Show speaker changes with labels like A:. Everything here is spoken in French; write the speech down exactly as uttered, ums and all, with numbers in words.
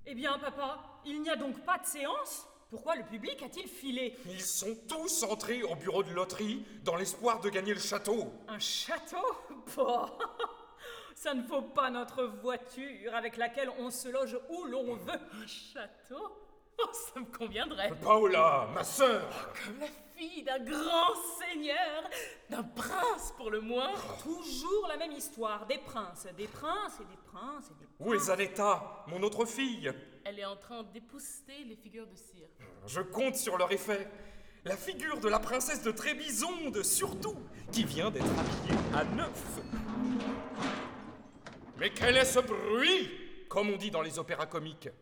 A: Eh bien, papa, il n'y a donc pas de séance? Pourquoi le public a-t-il filé?
B: Ils sont tous entrés au bureau de loterie dans l'espoir de gagner le château.
A: Un château? Bah, ça ne vaut pas notre voiture avec laquelle on se loge où l'on veut. Un château? Oh, ça me conviendrait.
B: Paola, ma sœur.
A: Comme la fille d'un grand seigneur, d'un prince pour le moins. Toujours la même histoire, des princes, des princes et des princes et des princes.
B: Où est Zaletta, mon autre fille?
C: Elle est en train d'épousseter les figures de cire.
B: Je compte sur leur effet. La figure de la princesse de Trébizonde, surtout, qui vient d'être habillée à neuf. Mais quel est ce bruit, comme on dit dans les opéras comiques?